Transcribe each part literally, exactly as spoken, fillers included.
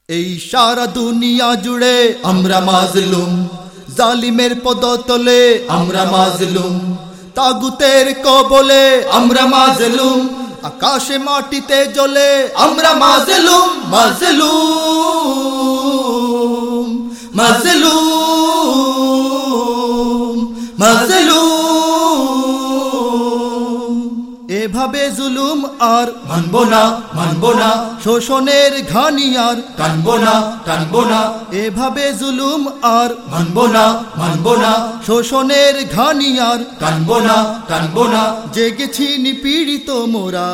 এই সারা দুনিয়া জুড়ে আমরা মাজলুম, জালিমের পদতলে আমরা মাজলুম, তাগুতের কবলে আমরা মাজলুম, আকাশে মাটিতে জ্বলে আমরা মাজলুম, মাজলুম মাজলুম মাজলুম। এভাবে জুলুম আর মানব না, মানব না, শোষণের ঘানি আর টানব না, টানব না। এভাবে জুলুম আর মানব না, মানব না, শোষণের ঘানি আর টানব না, টানব না। জেগেছি নিপীড়িত মোরা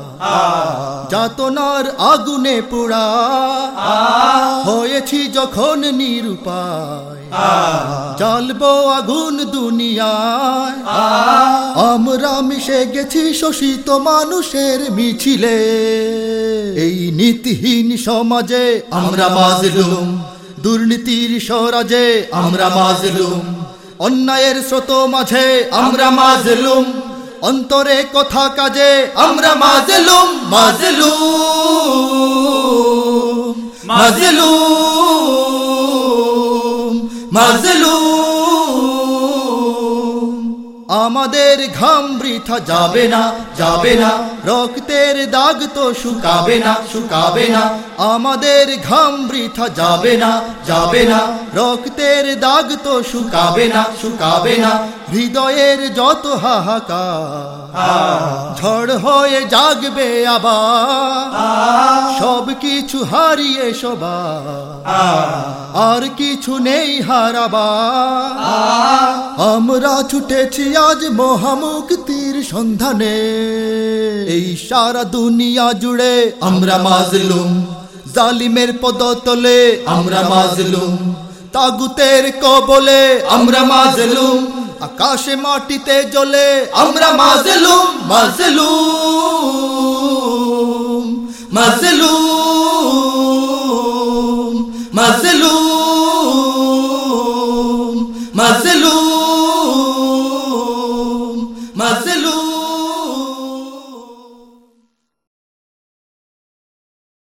যাতনার আগুনে পোড়া, হয়েছি যখন নিরুপায় জ্বালবো আগুন দুনিয়ায়। আমরা মিশে গেছি শোষিত মানুষের মিছিলে, এই নীতিহীন সমাজে আমরা মাজলুম, দুর্নীতির স্বরাজে আমরা মাজলুম, অন্যায়ের স্রোত মাঝে আমরা মাজলুম, অন্তরে কথা কাজে আমরা মাজলুম, মাজলুম মাজলুম মাজলুম। আমাদের ঘাম বৃথা যাবে না, যাবে না, রক্তের দাগ তো শুকাবে না, শুকাবে না। আমাদের ঘাম বৃথা যাবে না, যাবে না, রক্তের দাগ তো শুকাবে না, শুকাবে না। হৃদয়ের যত হাহাকার ঝড় হয়ে জাগবে আবার, সব কিছু হারিয়ে সবার আর কিছু নেই হারাবার। আমরা ছুটেছি আজ মহামুক্তির সন্ধানে, এই সারা দুনিয়া জুড়ে আমরা মাজলুম, জালিমের পদতলে আমরা মাজলুম, তাগুতের কবলে আমরা মাজলুম, আকাশে মাটিতে জ্বলে আমরা মাজলুম, মাজলুম মাজলুম।